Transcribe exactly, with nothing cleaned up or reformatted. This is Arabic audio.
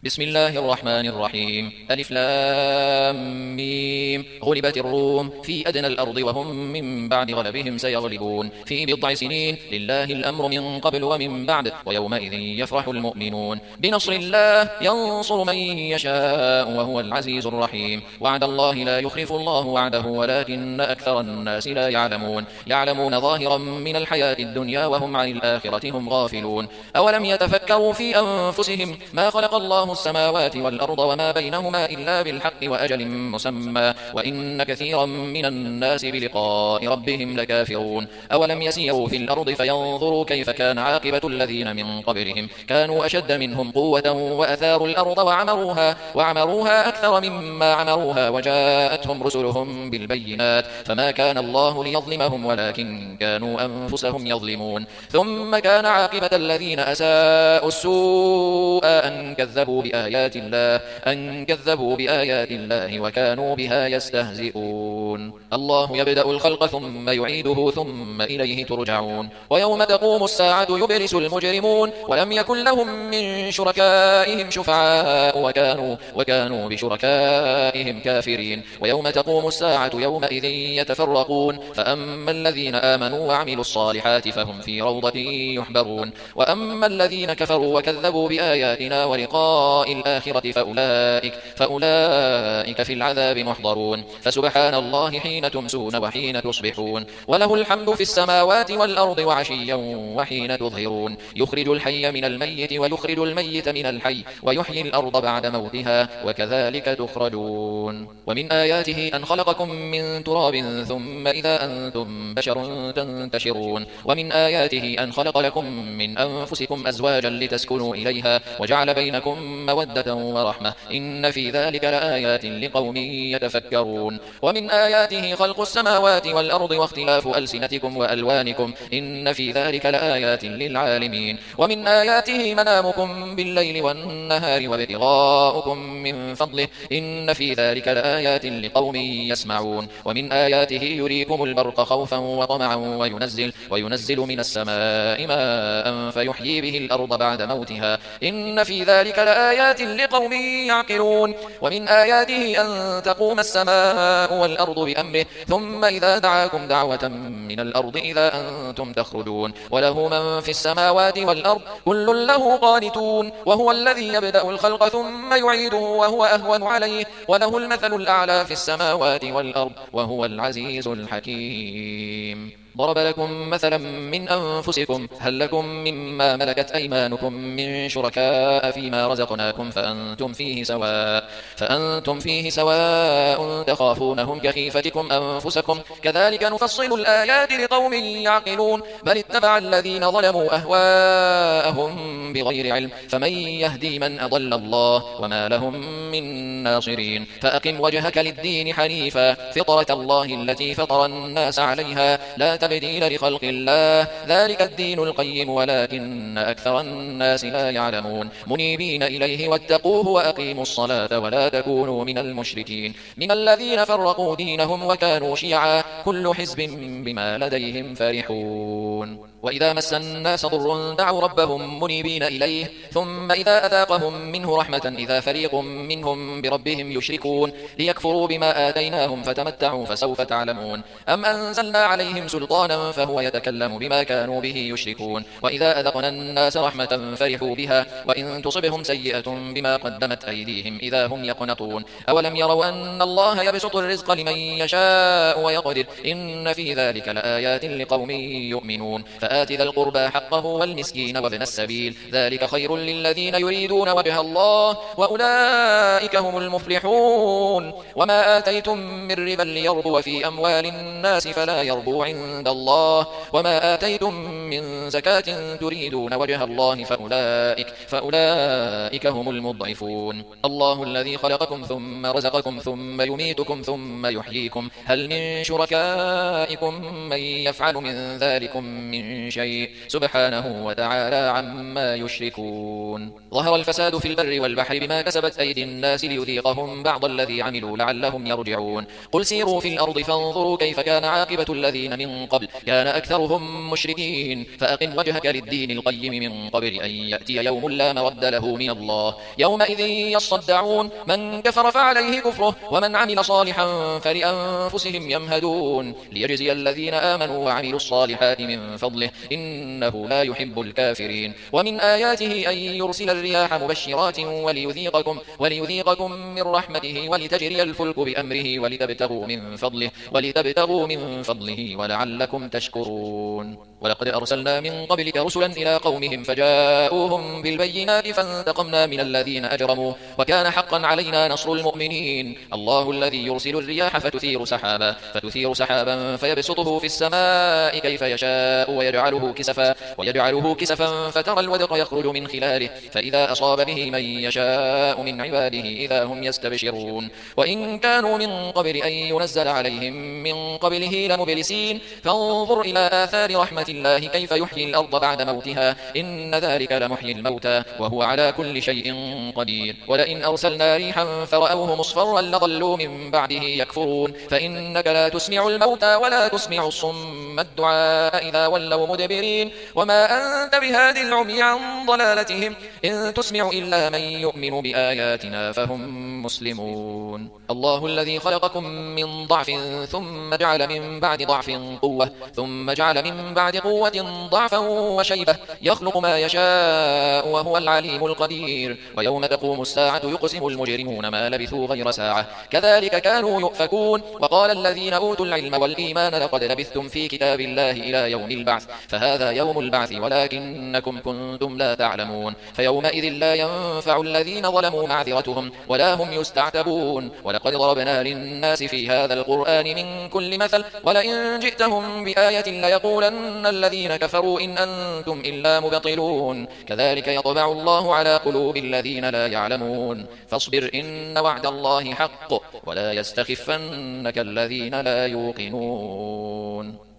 بسم الله الرحمن الرحيم. ألف لام ميم. غلبت الروم في أدنى الأرض وهم من بعد غلبهم سيغلبون في بضع سنين. لله الأمر من قبل ومن بعد ويومئذ يفرح المؤمنون بنصر الله ينصر من يشاء وهو العزيز الرحيم. وعد الله لا يخلف الله وعده ولكن أكثر الناس لا يعلمون يعلمون ظاهرا من الحياة الدنيا وهم عن الآخرة هم غافلون. أولم يتفكروا في أنفسهم ما خلق الله السماوات والأرض وما بينهما إلا بالحق وأجل مسمى وإن كثيرا من الناس بلقاء ربهم لكافرون. أولم يسيروا في الأرض فينظروا كيف كان عاقبة الذين من قبلهم كانوا أشد منهم قوة وأثاروا الأرض وعمروها, وعمروها أكثر مما عمروها وجاءتهم رسلهم بالبينات فما كان الله ليظلمهم ولكن كانوا أنفسهم يظلمون. ثم كان عاقبة الذين أساءوا السوء أن كذبوا بآيات الله أن كذبوا بآيات الله وكانوا بها يستهزئون. الله يبدأ الخلق ثم يعيده ثم إليه ترجعون. ويوم تقوم الساعة يبلس المجرمون ولم يكن لهم من شركائهم شفعاء وكانوا, وكانوا بشركائهم كافرين. ويوم تقوم الساعة يومئذ يتفرقون فأما الذين آمنوا وعملوا الصالحات فهم في روضة يحبرون وأما الذين كفروا وكذبوا بآياتنا ولقاء الآخرة فأولئك, فأولئك في العذاب محضرون. فسبحان الله حين تمسون وحين تصبحون وله الحمد في السماوات والأرض وعشيا وحين تظهرون. يخرج الحي من الميت ويخرج الميت من الحي ويحيي الأرض بعد موتها وكذلك تخرجون. ومن آياته أن خلقكم من تراب ثم إذا أنتم بشر تنتشرون. ومن آياته أن خلق لكم من أنفسكم أزواجا لتسكنوا إليها وجعل بينكم مودة ورحمة إن في ذلك لآيات لقوم يتفكرون. ومن آياته خلق السماوات والأرض واختلاف ألسنتكم وألوانكم إن في ذلك لآيات للعالمين. ومن آياته منامكم بالليل والنهار وابتغاؤكم من فضله إن في ذلك لآيات لقوم يسمعون. ومن آياته يريكم البرق خوفا وطمعا وينزل, وينزل من السماء ماء فيحيي به الأرض بعد موتها إن في ذلك لآيات لقوم يعقلون. ومن آياته أن تقوم السماء والأرض بأمره ثم إذا دعاكم دعوة من الأرض إذا أنتم تخرجون وله من في السماوات والأرض كل له قانتون. وهو الذي يبدأ الخلق ثم يعيده وهو أهون عليه وله المثل الأعلى في السماوات والأرض وهو العزيز الحكيم. ضرب لكم مثلا من أنفسكم هل لكم مما ملكت أيمانكم من شركاء فيما رزقناكم فأنتم فيه سواء, فأنتم فيه سواء تخافونهم كخيفتكم أنفسكم كذلك نفصل الآيات لقوم يعقلون. بل اتبع الذين ظلموا أهواءهم بغير علم فمن يهدي من أضل الله وما لهم من ناصرين. فأقم وجهك للدين حنيفا فطرة الله التي فطر الناس عليها لا تبديل لخلق الله ذلك الدين القيم ولكن أكثر الناس لا يعلمون. منيبين إليه واتقوه وأقيموا الصلاة ولا تكونوا من المشركين من الذين فرقوا دينهم وكانوا شيعا كل حزب بما لديهم فرحون. وإذا مس الناس ضر دعوا ربهم منيبين إليه ثم إذا أذاقهم منه رحمة إذا فريق منهم بربهم يشركون ليكفروا بما آتيناهم فتمتعوا فسوف تعلمون. أم أنزلنا عليهم سلطانا فهو يتكلم بما كانوا به يشركون. وإذا أذقنا الناس رحمة فرحوا بها وإن تصبهم سيئة بما قدمت أيديهم إذا هم يقنطون. أولم يروا أن الله يبسط الرزق لمن يشاء ويقدر إن في ذلك لآيات لقوم يؤمنون. فآت ذا القربى حقه والمسكين وابن السبيل ذلك خير للذين يريدون وجه الله وأولئك هم المفلحون. وما آتيتم من ربا ليربو في أموال الناس فلا يربو عند الله وما آتيتم من زكاة تريدون وجه الله فأولئك, فأولئك هم المضعفون. الله الذي خلقكم ثم رزقكم ثم يميتكم ثم يحييكم هل من شركائكم من يفعل من ذلكم من من شيء سبحانه وتعالى عما يشركون. ظهر الفساد في البر والبحر بما كسبت أيدي الناس ليذيقهم بعض الذي عملوا لعلهم يرجعون. قل سيروا في الأرض فانظروا كيف كان عاقبة الذين من قبل كان أكثرهم مشركين فأقم وجهك للدين القيم من قبل أن يأتي يوم لا مرد له من الله يومئذ يصدعون من كفر فعليه كفره ومن عمل صالحا فلأنفسهم يمهدون ليجزي الذين آمنوا وعملوا الصالحات من فضله إنه لا يحب الكافرين. ومن آياته أن يرسل الرياح مبشرات وليذيقكم, وليذيقكم من رحمته ولتجري الفلك بأمره ولتبتغوا من فضله, ولتبتغوا من فضله ولعلكم تشكرون. ولقد أرسلنا من قبلك رسلا إلى قومهم فجاءوهم بالبينات فانتقمنا من الذين أجرموا وكان حقا علينا نصر المؤمنين. الله الذي يرسل الرياح فتثير سحابا, فتثير سحابا فيبسطه في السماء كيف يشاء ويجعله كسفا, ويجعله كسفا فترى الودق يخرج من خلاله فإذا أصاب به من يشاء من عباده إذا هم يستبشرون. وإن كانوا من قبل أن ينزل عليهم من قبله لمبلسين فانظر إلى آثار رحمة الله كيف يحيي الأرض بعد موتها إن ذلك لمحيي الموتى وهو على كل شيء قدير. ولئن أرسلنا ريحا فرأوه مصفرا لظلوا من بعده يكفرون فإنك لا تسمع الموتى ولا تسمع الصم الدعاء إذا ولوا مدبرين وما أنت بهادي العمي عن ضلالتهم إن تسمع إلا من يؤمن بآياتنا فهم مسلمون. الله الذي خلقكم من ضعف ثم جعل من بعد ضعف قوة ثم جعل من بعد قوة ضعفا وشيبة يخلق ما يشاء وهو العليم القدير. ويوم تقوم الساعة يقسم المجرمون ما لبثوا غير ساعة كذلك كانوا يؤفكون. وقال الذين أوتوا العلم والإيمان لقد لبثتم في كتاب الله إلى يوم البعث فهذا يوم البعث ولكنكم كنتم لا تعلمون فيومئذ لا ينفع الذين ظلموا معذرتهم ولا هم يستعتبون. ولقد ضربنا للناس في هذا القرآن من كل مثل ولئن جئتهم بآية ليقولن الذين كفروا إن أنتم إلا مبطلون كذلك يطبع الله على قلوب الذين لا يعلمون فاصبر إن وعد الله حق ولا يستخفنك الذين لا يوقنون.